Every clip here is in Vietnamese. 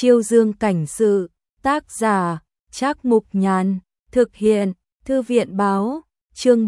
Chiêu Dương cảnh sự, tác giả, Trác Mục Nhàn, thực hiện, Thư viện báo, chương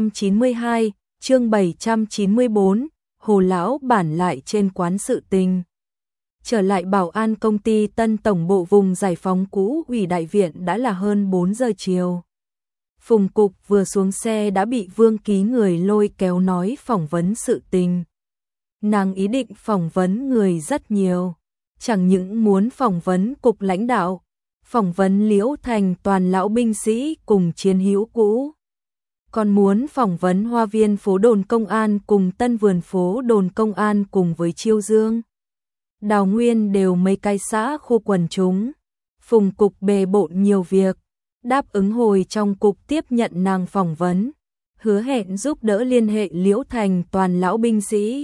792, chương 794, Hồ Lão bản lại trên quán sự tình. Trở lại bảo an công ty Tân Tổng bộ vùng giải phóng cũ ủy đại viện đã là hơn 4 giờ chiều. Phùng Cục vừa xuống xe đã bị Vương Ký người lôi kéo nói phỏng vấn sự tình. Nàng ý định phỏng vấn người rất nhiều, chẳng những muốn phỏng vấn cục lãnh đạo, phỏng vấn Liễu Thành toàn lão binh sĩ cùng chiến hữu cũ, còn muốn phỏng vấn Hoa viên phố đồn công an cùng Tân vườn phố đồn công an cùng với Chiêu Dương, Đào Nguyên đều mấy cái xã khu quần chúng. Phùng Cục bề bộn nhiều việc, đáp ứng hồi trong cục tiếp nhận nàng phỏng vấn, hứa hẹn giúp đỡ liên hệ Liễu Thành toàn lão binh sĩ.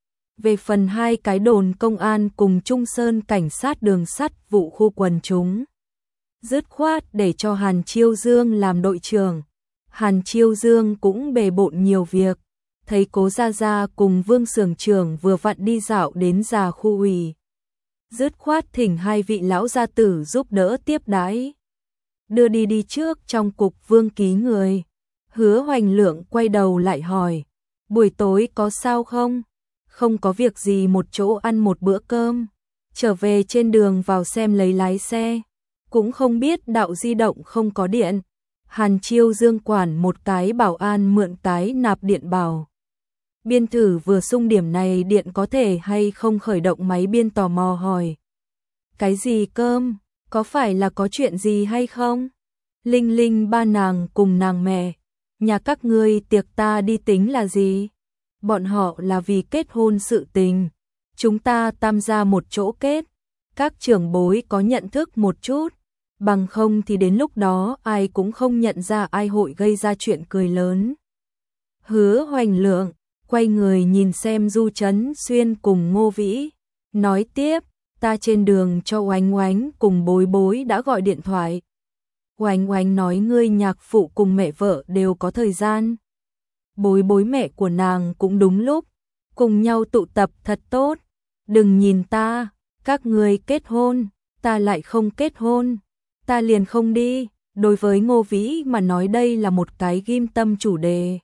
Về phần hai cái đồn công an cùng Trung Sơn cảnh sát đường sắt vụ khu quần chúng, dứt khoát để cho Hàn Chiêu Dương làm đội trưởng. Hàn Chiêu Dương cũng bề bộn nhiều việc, thấy Cố Gia Gia cùng Vương xưởng trưởng vừa vặn đi dạo đến già khu ủy, dứt khoát thỉnh hai vị lão gia tử giúp đỡ tiếp đãi. Đưa đi trước trong cục Vương Ký người. Hứa Hoành Lượng quay đầu lại hỏi, buổi tối có sao không? Không có việc gì, một chỗ ăn một bữa cơm. Trở về trên đường vào xem lấy lái xe. Cũng không biết đạo di động không có điện. Hàn Chiêu Dương quản một cái bảo an mượn cái nạp điện bảo. Biên thử vừa xung điểm này điện có thể hay không khởi động máy biên tò mò hỏi. Cái gì cơm? Có phải là có chuyện gì hay không? Linh Linh ba nàng cùng nàng mẹ. Nhà các ngươi tiệc ta đi tính là gì? Bọn họ là vì kết hôn sự tình. Chúng ta tam gia một chỗ kết. Các trưởng bối có nhận thức một chút. Bằng không thì đến lúc đó ai cũng không nhận ra ai hội gây ra chuyện cười lớn. Hứa Hoành Lượng quay người nhìn xem Du Trấn Xuyên cùng Ngô Vĩ. Nói tiếp, ta trên đường cho Oánh Oánh cùng Bối Bối đã gọi điện thoại. Oánh Oánh nói ngươi nhạc phụ cùng mẹ vợ đều có thời gian. Bối Bối mẹ của nàng cũng đúng lúc, cùng nhau tụ tập thật tốt. Đừng nhìn ta, các ngươi kết hôn, ta lại không kết hôn, ta liền không đi. Đối với Ngô Vĩ mà nói đây là một cái ghim tâm chủ đề.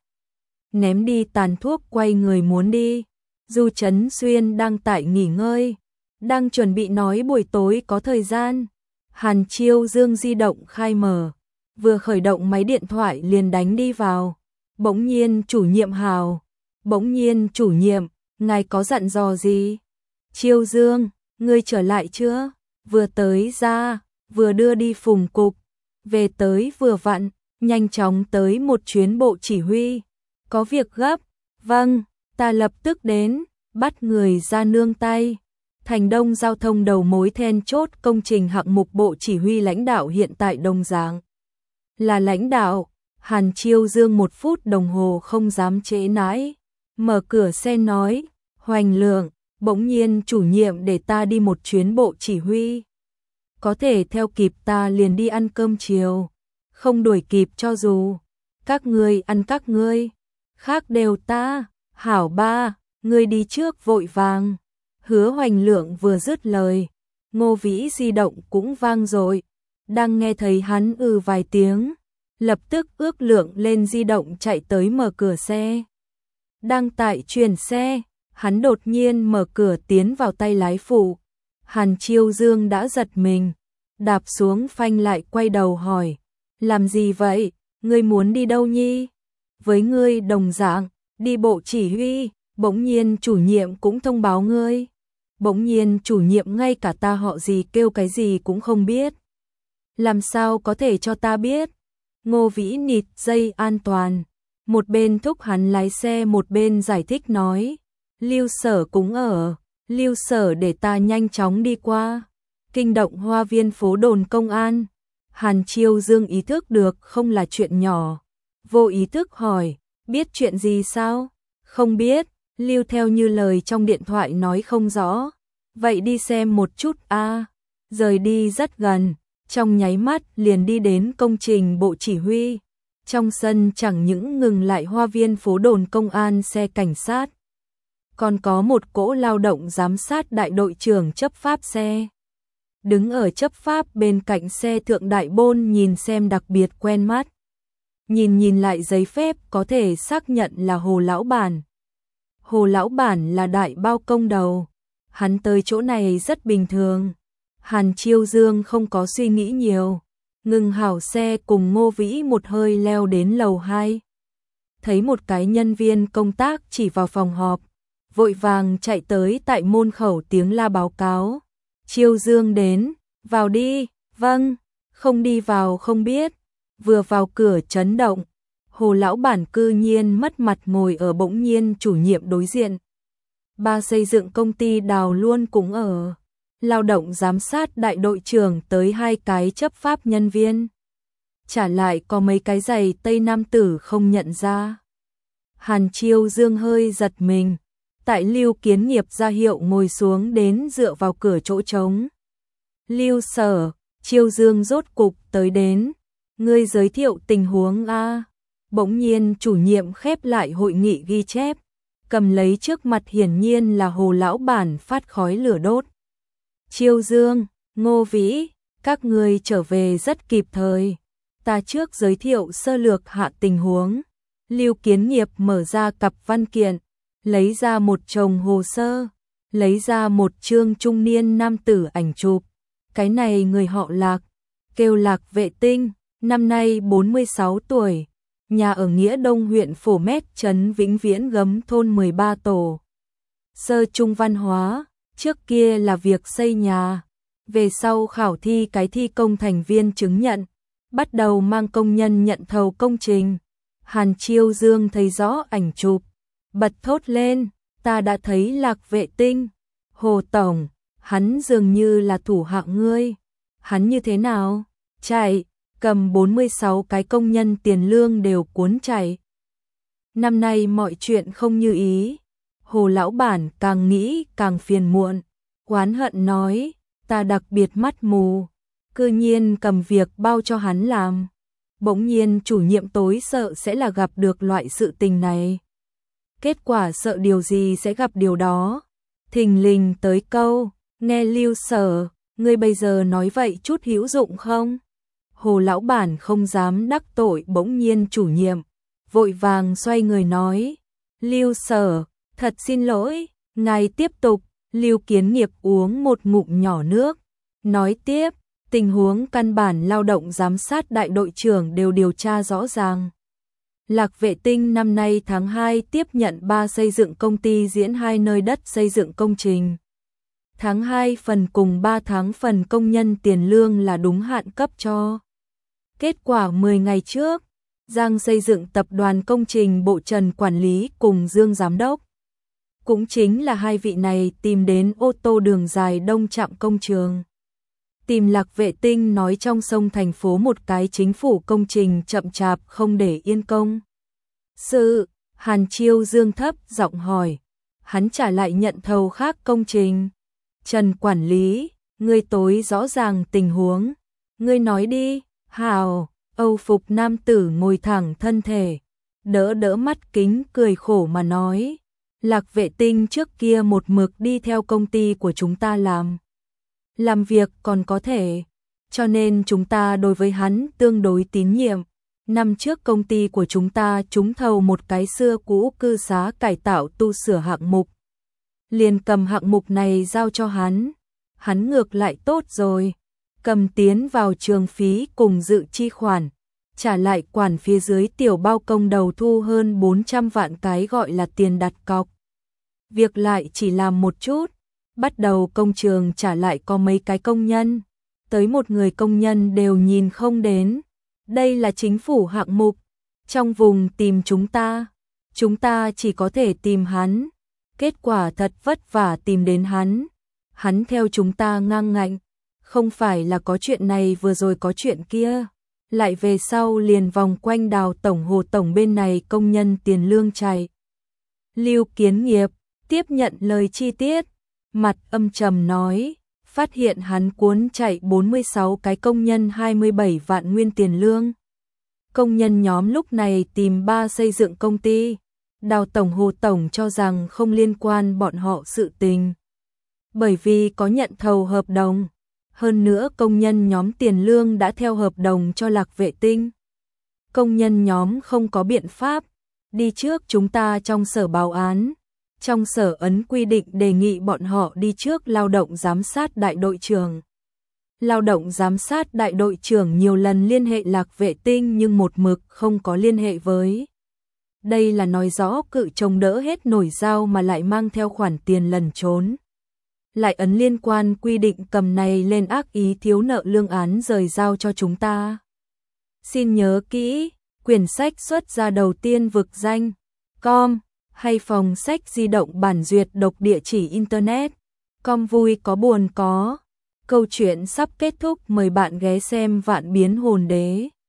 Ném đi tàn thuốc quay người muốn đi. Du Trấn Xuyên đang tại nghỉ ngơi, đang chuẩn bị nói buổi tối có thời gian. Hàn Chiêu Dương di động khai mở, vừa khởi động máy điện thoại liền đánh đi vào. Bỗng nhiên chủ nhiệm hào, bỗng nhiên chủ nhiệm, ngài có dặn dò gì? Chiêu Dương, ngươi trở lại chưa? Vừa tới ra, vừa đưa đi Phùng Cục, về tới vừa vặn, nhanh chóng tới một chuyến bộ chỉ huy. Có việc gấp, vâng, ta lập tức đến, bắt người ra nương tay. Thành Đông giao thông đầu mối then chốt công trình hạng mục bộ chỉ huy lãnh đạo hiện tại Đông Giang. Là lãnh đạo, Hàn Chiêu Dương 1 phút đồng hồ không dám trễ nãi. Mở cửa xe nói, Hoành Lượng, bỗng nhiên chủ nhiệm để ta đi một chuyến bộ chỉ huy. Có thể theo kịp ta liền đi ăn cơm chiều, không đuổi kịp cho dù. Các ngươi ăn các ngươi, khác đều ta, hảo ba, ngươi đi trước vội vàng. Hứa Hoành Lượng vừa dứt lời, Ngô Vĩ di động cũng vang rồi, đang nghe thấy hắn vài tiếng, lập tức ước lượng lên di động chạy tới mở cửa xe. Đang tại chuyển xe, hắn đột nhiên mở cửa tiến vào tay lái phụ. Hàn Chiêu Dương đã giật mình, đạp xuống phanh lại quay đầu hỏi, làm gì vậy, ngươi muốn đi đâu nhi? Với ngươi đồng dạng, đi bộ chỉ huy. Bỗng nhiên chủ nhiệm cũng thông báo ngươi. Bỗng nhiên chủ nhiệm ngay cả ta họ gì kêu cái gì cũng không biết. Làm sao có thể cho ta biết? Ngô Vĩ nịt dây an toàn. Một bên thúc hắn lái xe một bên giải thích nói. Lưu Sở cũng ở. Lưu Sở để ta nhanh chóng đi qua. Kinh động Hoa viên phố đồn công an. Hàn Chiêu Dương ý thức được không là chuyện nhỏ. Vô ý thức hỏi, biết chuyện gì sao? Không biết. Lưu theo như lời trong điện thoại nói không rõ. Vậy đi xem một chút a. Rời đi rất gần, trong nháy mắt liền đi đến công trình bộ chỉ huy. Trong sân chẳng những ngừng lại Hoa viên phố đồn công an xe cảnh sát, còn có một cỗ lao động giám sát đại đội trưởng chấp pháp xe. đứng ở chấp pháp bên cạnh xe thượng đại bôn nhìn xem đặc biệt quen mắt. Nhìn lại giấy phép có thể xác nhận là Hồ lão bản. Hồ lão bản là đại bao công đầu, hắn tới chỗ này rất bình thường. Hàn Chiêu Dương không có suy nghĩ nhiều, ngừng hảo xe cùng Ngô Vĩ một hơi leo đến lầu 2. Thấy một cái nhân viên công tác chỉ vào phòng họp, vội vàng chạy tới tại môn khẩu tiếng la báo cáo. Chiêu Dương đến, vào đi, vâng, không đi vào không biết. Vừa vào cửa chấn động, Hồ lão bản cư nhiên mất mặt ngồi ở bỗng nhiên chủ nhiệm đối diện. Ba xây dựng công ty Đào luôn cũng ở. Lao động giám sát đại đội trưởng tới 2 cái chấp pháp nhân viên. Trả lại có mấy cái giày Tây Nam tử không nhận ra. Hàn Chiêu Dương hơi giật mình. Tại Lưu Kiến Nghiệp ra hiệu ngồi xuống đến dựa vào cửa chỗ trống. Lưu Sở, Chiêu Dương rốt cục tới đến. Ngươi giới thiệu tình huống a. Bỗng nhiên chủ nhiệm khép lại hội nghị ghi chép, cầm lấy trước mặt hiển nhiên là Hồ lão bản phát khói lửa đốt. Chiêu Dương, Ngô Vĩ, các ngươi trở về rất kịp thời. Ta trước giới thiệu sơ lược hạ tình huống. Lưu Kiến Nghiệp mở ra cặp văn kiện, lấy ra một chồng hồ sơ, lấy ra một chương trung niên nam tử ảnh chụp. Cái này người họ Lạc, kêu Lạc Vệ Tinh, năm nay 46 tuổi, nhà ở Nghĩa Đông huyện Phổ Mét trấn Vĩnh Viễn Gấm thôn 13 tổ. Sơ trung văn hóa, trước kia là việc xây nhà, về sau khảo thi cái thi công thành viên chứng nhận, bắt đầu mang công nhân nhận thầu công trình. Hàn Chiêu Dương thấy rõ ảnh chụp, bật thốt lên, ta đã thấy Lạc Vệ Tinh. Hồ tổng, hắn dường như là thủ hạ ngươi. Hắn như thế nào? Chạy, cầm 46 cái công nhân tiền lương đều cuốn chạy. Năm nay mọi chuyện không như ý. Hồ lão bản càng nghĩ càng phiền muộn, oán hận nói, ta đặc biệt mắt mù, cư nhiên cầm việc bao cho hắn làm. Bỗng nhiên chủ nhiệm tối sợ sẽ là gặp được loại sự tình này. Kết quả sợ điều gì sẽ gặp điều đó. Thình lình tới câu, nghe Lưu Sở, ngươi bây giờ nói vậy chút hữu dụng không? Hồ lão bản không dám đắc tội bỗng nhiên chủ nhiệm, vội vàng xoay người nói, Lưu Sở, thật xin lỗi, ngài tiếp tục. Lưu Kiến Nghiệp uống một ngụm nhỏ nước, nói tiếp, tình huống căn bản lao động giám sát đại đội trưởng đều điều tra rõ ràng. Lạc Vệ Tinh năm nay tháng 2 tiếp nhận 3 xây dựng công ty diễn 2 nơi đất xây dựng công trình. Tháng 2 phần cùng 3 tháng phần công nhân tiền lương là đúng hạn cấp cho. Kết quả 10 ngày trước, Giang xây dựng tập đoàn công trình bộ Trần quản lý cùng Dương giám đốc. Cũng chính là hai vị này tìm đến ô tô đường dài đông trạm công trường. Tìm Lạc Vệ Tinh nói trong sông thành phố một cái chính phủ công trình chậm chạp không để yên công. Hàn Chiêu Dương thấp giọng hỏi. Hắn trả lại nhận thầu khác công trình. Trần quản lý, ngươi tối rõ ràng tình huống. Ngươi nói đi, hào, Âu phục nam tử ngồi thẳng thân thể. Đỡ mắt kính cười khổ mà nói. Lạc Vệ Tinh trước kia một mực đi theo công ty của chúng ta làm việc còn có thể, cho nên chúng ta đối với hắn tương đối tín nhiệm. Năm trước công ty của chúng ta trúng thầu một cái xưa cũ cư xá cải tạo tu sửa hạng mục. Liền cầm hạng mục này giao cho hắn ngược lại tốt rồi, cầm tiến vào trường phí cùng dự chi khoản, trả lại quản phía dưới tiểu bao công đầu thu hơn 400 vạn cái gọi là tiền đặt cọc. Việc lại chỉ làm một chút, bắt đầu công trường trả lại có mấy cái công nhân, tới một người công nhân đều nhìn không đến. Đây là chính phủ hạng mục, trong vùng tìm chúng ta chỉ có thể tìm hắn. Kết quả thật vất vả tìm đến hắn theo chúng ta ngang ngạnh, không phải là có chuyện này vừa rồi có chuyện kia, lại về sau liền vòng quanh Đào tổng Hồ tổng bên này công nhân tiền lương chạy. Lưu Kiến Nghiệp tiếp nhận lời chi tiết, mặt âm trầm nói, phát hiện hắn cuốn chạy 46 cái công nhân 27 vạn nguyên tiền lương. Công nhân nhóm lúc này tìm 3 xây dựng công ty, Đào tổng Hồ tổng cho rằng không liên quan bọn họ sự tình. Bởi vì có nhận thầu hợp đồng, Hơn nữa công nhân nhóm tiền lương đã theo hợp đồng cho Lạc Vệ Tinh. Công nhân nhóm không có biện pháp, đi trước chúng ta trong sở báo án. Trong sở ấn quy định đề nghị bọn họ đi trước lao động giám sát đại đội trưởng. Lao động giám sát đại đội trưởng nhiều lần liên hệ Lạc Vệ Tinh nhưng một mực không có liên hệ với. Đây là nói rõ cự chống đỡ hết nổi dao mà lại mang theo khoản tiền lẩn trốn. Lại ấn liên quan quy định cầm này lên ác ý thiếu nợ lương án rời giao cho chúng ta. Xin nhớ kỹ, quyển sách xuất ra đầu tiên vực danh com hay phòng sách di động bản duyệt độc địa chỉ internet. Com vui có buồn có. Câu chuyện sắp kết thúc, mời bạn ghé xem Vạn Biến Hồn Đế.